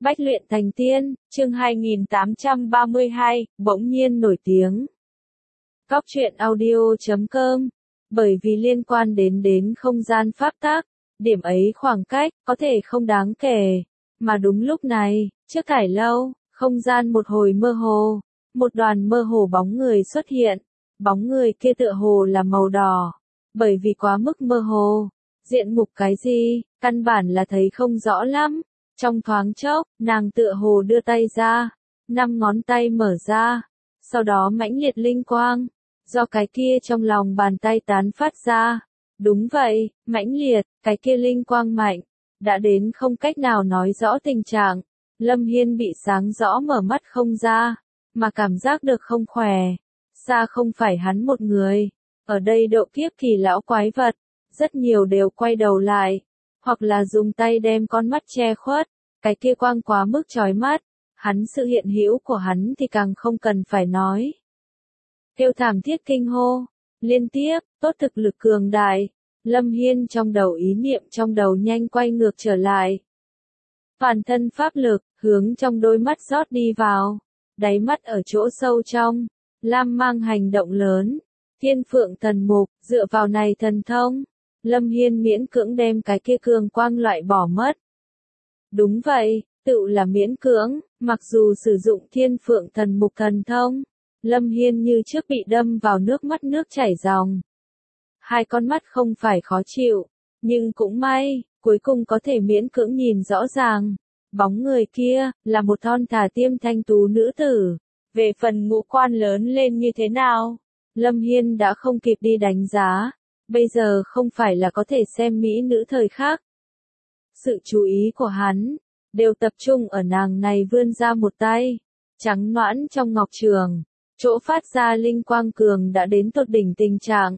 Bách luyện thành tiên, chương 2832, bỗng nhiên nổi tiếng. Góc truyện audio.com. Bởi vì liên quan đến không gian pháp tắc, điểm ấy khoảng cách, có thể không đáng kể. Mà đúng lúc này, trước thải lâu, không gian một hồi mơ hồ, một đoàn mơ hồ bóng người xuất hiện. Bóng người kia tựa hồ là màu đỏ. Bởi vì quá mức mơ hồ, diện mục cái gì, căn bản là thấy không rõ lắm. Trong thoáng chốc, nàng tựa hồ đưa tay ra, 5 ngón tay mở ra, sau đó mãnh liệt linh quang, do cái kia trong lòng bàn tay tán phát ra. Đúng vậy, mãnh liệt, cái kia linh quang mạnh, đã đến không cách nào nói rõ tình trạng. Lâm Hiên bị sáng rõ mở mắt không ra, mà cảm giác được không khỏe. Xa không phải hắn một người, ở đây độ kiếp kỳ lão quái vật, rất nhiều đều quay đầu lại, hoặc là dùng tay đem con mắt che khuất. Cái kia quang quá mức chói mắt, hắn sự hiện hữu của hắn thì càng không cần phải nói. Kêu thảm thiết kinh hô, liên tiếp, tốt thực lực cường đại, Lâm Hiên trong đầu ý niệm trong đầu nhanh quay ngược trở lại. Toàn thân pháp lực, hướng trong đôi mắt rót đi vào, đáy mắt ở chỗ sâu trong, lam mang hành động lớn, thiên phượng thần mục, dựa vào này thần thông, Lâm Hiên miễn cưỡng đem cái kia cường quang loại bỏ mất. Đúng vậy, tự là miễn cưỡng, mặc dù sử dụng thiên phượng thần mục thần thông, Lâm Hiên như trước bị đâm vào nước mắt nước chảy ròng. Hai con mắt không phải khó chịu, nhưng cũng may, cuối cùng có thể miễn cưỡng nhìn rõ ràng. Bóng người kia, là một thon thả tiêm thanh tú nữ tử. Về phần ngũ quan lớn lên như thế nào, Lâm Hiên đã không kịp đi đánh giá. Bây giờ không phải là có thể xem mỹ nữ thời khắc. Sự chú ý của hắn, đều tập trung ở nàng này vươn ra một tay, trắng nõn trong ngọc trường, chỗ phát ra linh quang cường đã đến tột đỉnh tình trạng.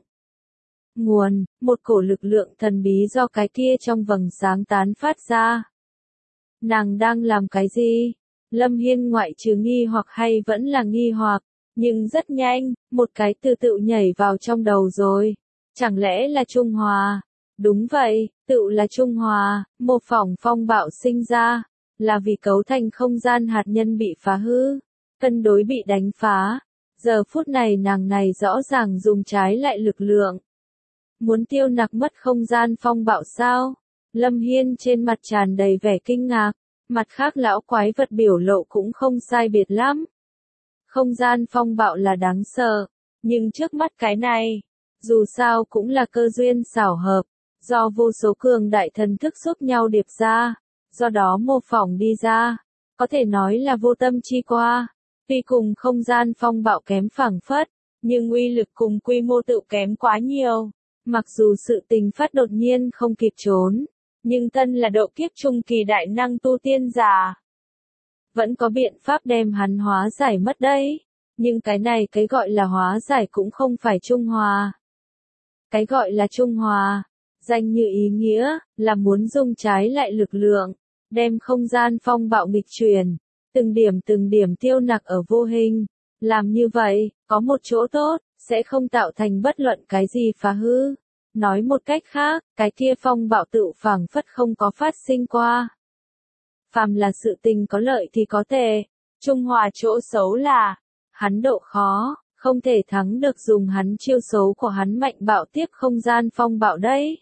Nguồn, một cổ lực lượng thần bí do cái kia trong vầng sáng tán phát ra. Nàng đang làm cái gì? Lâm Hiên ngoại trừ nghi hoặc hay vẫn là nghi hoặc, nhưng rất nhanh, một cái từ tự nhảy vào trong đầu rồi. Chẳng lẽ là Trung Hòa? Đúng vậy, tự là Trung Hòa, mô phỏng phong bạo sinh ra, là vì cấu thành không gian hạt nhân bị phá hư, cân đối bị đánh phá. Giờ phút này nàng này rõ ràng dùng trái lại lực lượng. Muốn tiêu nặc mất không gian phong bạo sao? Lâm Hiên trên mặt tràn đầy vẻ kinh ngạc, mặt khác lão quái vật biểu lộ cũng không sai biệt lắm. Không gian phong bạo là đáng sợ, nhưng trước mắt cái này, dù sao cũng là cơ duyên xảo hợp. Do vô số cường đại thần thức giúp nhau điệp ra, do đó mô phỏng đi ra, có thể nói là vô tâm chi qua. Tuy cùng không gian phong bạo kém phảng phất, nhưng uy lực cùng quy mô tự kém quá nhiều. Mặc dù sự tình phát đột nhiên không kịp trốn, nhưng thân là độ kiếp trung kỳ đại năng tu tiên giả, vẫn có biện pháp đem hắn hóa giải mất đấy. Nhưng cái này cái gọi là hóa giải cũng không phải trung hòa. Cái gọi là trung hòa, danh như ý nghĩa, là muốn dùng trái lại lực lượng, đem không gian phong bạo nghịch chuyển, từng điểm tiêu nặc ở vô hình. Làm như vậy, có một chỗ tốt, sẽ không tạo thành bất luận cái gì phá hư. Nói một cách khác, cái kia phong bạo tự phảng phất không có phát sinh qua. Phàm là sự tình có lợi thì có thể, trung hòa chỗ xấu là, hắn độ khó. Không thể thắng được dùng hắn chiêu xấu của hắn mạnh bạo tiếp không gian phong bạo đấy.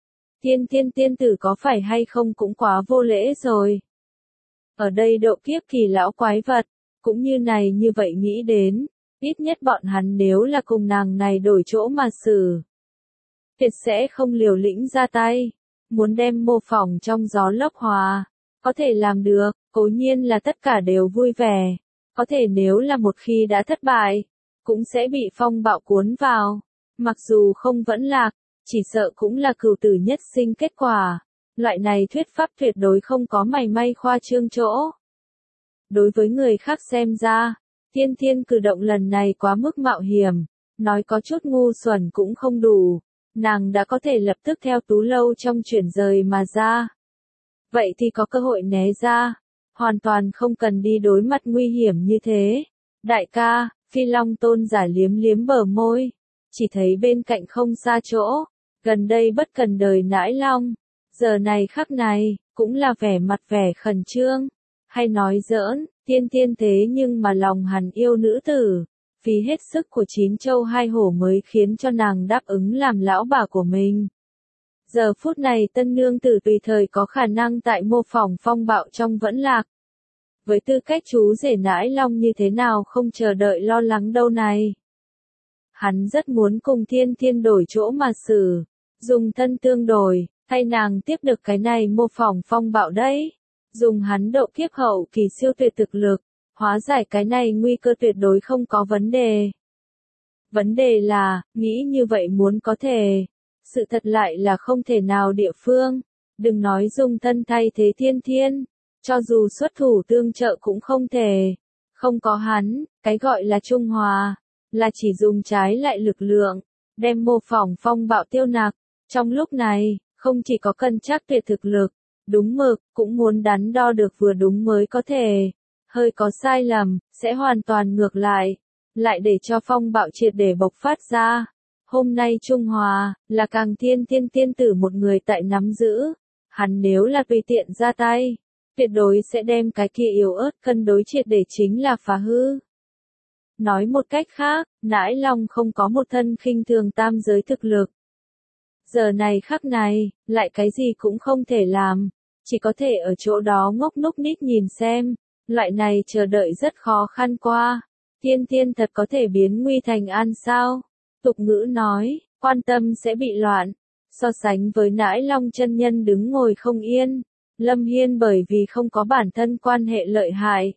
Tiên tử có phải hay không cũng quá vô lễ rồi. Ở đây độ kiếp kỳ lão quái vật, cũng như này như vậy nghĩ đến, ít nhất bọn hắn nếu là cùng nàng này đổi chỗ mà xử. Tuyệt sẽ không liều lĩnh ra tay, muốn đem mô phỏng trong gió lốc hòa, có thể làm được, cố nhiên là tất cả đều vui vẻ, có thể nếu là một khi đã thất bại, cũng sẽ bị phong bạo cuốn vào, mặc dù không vẫn lạc, chỉ sợ cũng là cửu tử nhất sinh kết quả. Loại này thuyết pháp tuyệt đối không có mảy may khoa trương chỗ. Đối với người khác xem ra, thiên cử động lần này quá mức mạo hiểm, nói có chút ngu xuẩn cũng không đủ, nàng đã có thể lập tức theo tú lâu trong chuyển rời mà ra. Vậy thì có cơ hội né ra, hoàn toàn không cần đi đối mặt nguy hiểm như thế. Đại ca, Phi Long tôn giả liếm liếm bờ môi, chỉ thấy bên cạnh không xa chỗ, gần đây bất cần đời nãi long, giờ này khắc này, cũng là vẻ mặt vẻ khẩn trương. hay nói giỡn, tiên tiên thế nhưng mà lòng hắn yêu nữ tử, phí hết sức của 9 châu 2 hổ mới khiến cho nàng đáp ứng làm lão bà của mình. Giờ phút này tân nương tử tùy thời có khả năng tại mô phỏng phong bạo trong vẫn lạc. Với tư cách chú rể Nãi Long như thế nào không chờ đợi lo lắng đâu này. Hắn rất muốn cùng Thiên Thiên đổi chỗ mà xử, dùng thân tương đổi, thay nàng tiếp được cái này mô phỏng phong bạo đấy. Dùng hắn độ kiếp hậu kỳ siêu tuyệt thực lực, hóa giải cái này nguy cơ tuyệt đối không có vấn đề. Vấn đề là, nghĩ như vậy muốn có thể, sự thật lại là không thể nào địa phương, đừng nói dùng thân thay thế Thiên Thiên, cho dù xuất thủ tương trợ cũng không thể. Không có hắn, cái gọi là trung hòa, là chỉ dùng trái lại lực lượng, đem mô phỏng phong bạo tiêu nặc. Trong lúc này, không chỉ có cần chắc tuyệt thực lực, đúng mực, cũng muốn đắn đo được vừa đúng mới có thể. Hơi có sai lầm, sẽ hoàn toàn ngược lại, lại để cho phong bạo triệt để bộc phát ra. Hôm nay Trung Hòa, là càng thiên thiên tiên tử một người tại nắm giữ. Hắn nếu là tùy tiện ra tay, tuyệt đối sẽ đem cái kia yếu ớt cân đối triệt để chính là phá hư. Nói một cách khác, Nãi Long không có một thân khinh thường tam giới thực lực. Giờ này khắc này, lại cái gì cũng không thể làm, chỉ có thể ở chỗ đó ngốc núc nít nhìn xem, loại này chờ đợi rất khó khăn qua. Thiên Thiên thật có thể biến nguy thành an sao? Tục ngữ nói, quan tâm sẽ bị loạn. So sánh với Nãi Long chân nhân đứng ngồi không yên, Lâm Hiên bởi vì không có bản thân quan hệ lợi hại.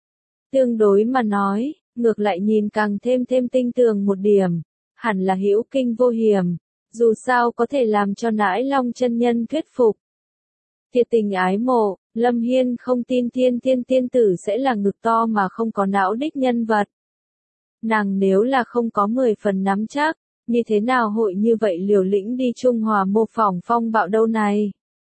Tương đối mà nói, ngược lại nhìn càng thêm tinh tường một điểm, hẳn là hữu kinh vô hiểm, dù sao có thể làm cho Nãi Long chân nhân thuyết phục. Thiệt tình ái mộ, Lâm Hiên không tin Thiên Thiên tiên tử sẽ là ngực to mà không có não đích nhân vật. Nàng nếu là không có 10 phần nắm chắc, như thế nào hội như vậy liều lĩnh đi Trung Hòa mô phỏng phong bạo đâu này.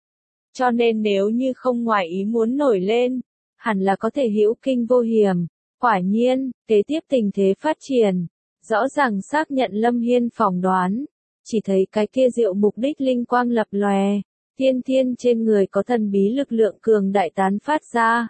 Cho nên nếu như không ngoài ý muốn nổi lên, hẳn là có thể hữu kinh vô hiểm. Quả nhiên, kế tiếp tình thế phát triển, rõ ràng xác nhận Lâm Hiên phỏng đoán, chỉ thấy cái kia diệu mục đích linh quang lập lòe, Thiên Thiên trên người có thần bí lực lượng cường đại tán phát ra.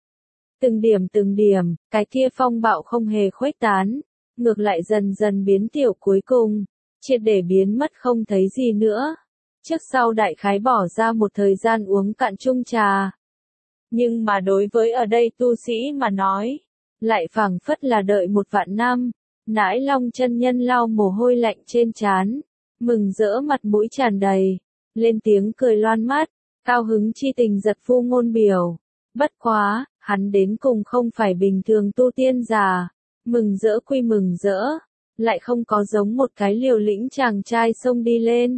Từng điểm, cái kia phong bạo không hề khuếch tán, ngược lại dần dần biến tiểu cuối cùng, triệt để biến mất không thấy gì nữa. Trước sau đại khái bỏ ra một thời gian uống cạn chung trà. Nhưng mà đối với ở đây tu sĩ mà nói, lại phảng phất là đợi một vạn năm. Nãi Long chân nhân lau mồ hôi lạnh trên trán, mừng rỡ mặt mũi tràn đầy, lên tiếng cười loan mắt, cao hứng chi tình giật phu ngôn biểu. Bất quá, hắn đến cùng không phải bình thường tu tiên giả, mừng rỡ quy mừng rỡ, lại không có giống một cái liều lĩnh chàng trai xông đi lên.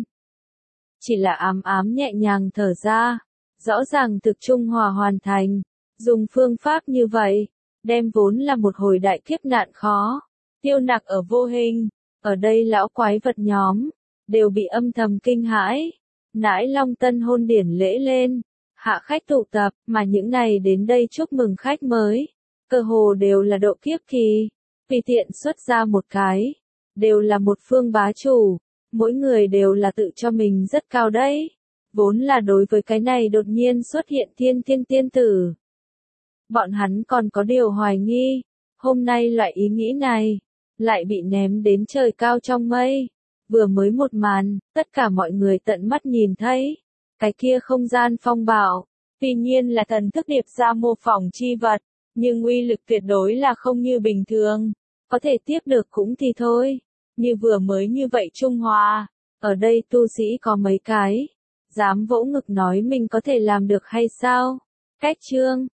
Chỉ là ám ám nhẹ nhàng thở ra, rõ ràng thực trung hòa hoàn thành, dùng phương pháp như vậy, đem vốn là một hồi đại kiếp nạn khó, tiêu nặc ở vô hình, ở đây lão quái vật nhóm, đều bị âm thầm kinh hãi. Nãi Long tân hôn điển lễ lên, hạ khách tụ tập, mà những này đến đây chúc mừng khách mới, cơ hồ đều là độ kiếp kỳ, tùy tiện xuất ra một cái, đều là một phương bá chủ, mỗi người đều là tự cho mình rất cao đấy, vốn là đối với cái này đột nhiên xuất hiện Thiên Thiên tiên tử. Bọn hắn còn có điều hoài nghi, hôm nay loại ý nghĩ này, lại bị ném đến trời cao trong mây. Vừa mới một màn, tất cả mọi người tận mắt nhìn thấy, cái kia không gian phong bạo, tuy nhiên là thần thức điệp ra mô phỏng chi vật, nhưng uy lực tuyệt đối là không như bình thường, có thể tiếp được cũng thì thôi, như vừa mới như vậy Trung Hòa, ở đây tu sĩ có mấy cái, dám vỗ ngực nói mình có thể làm được hay sao? Cách chương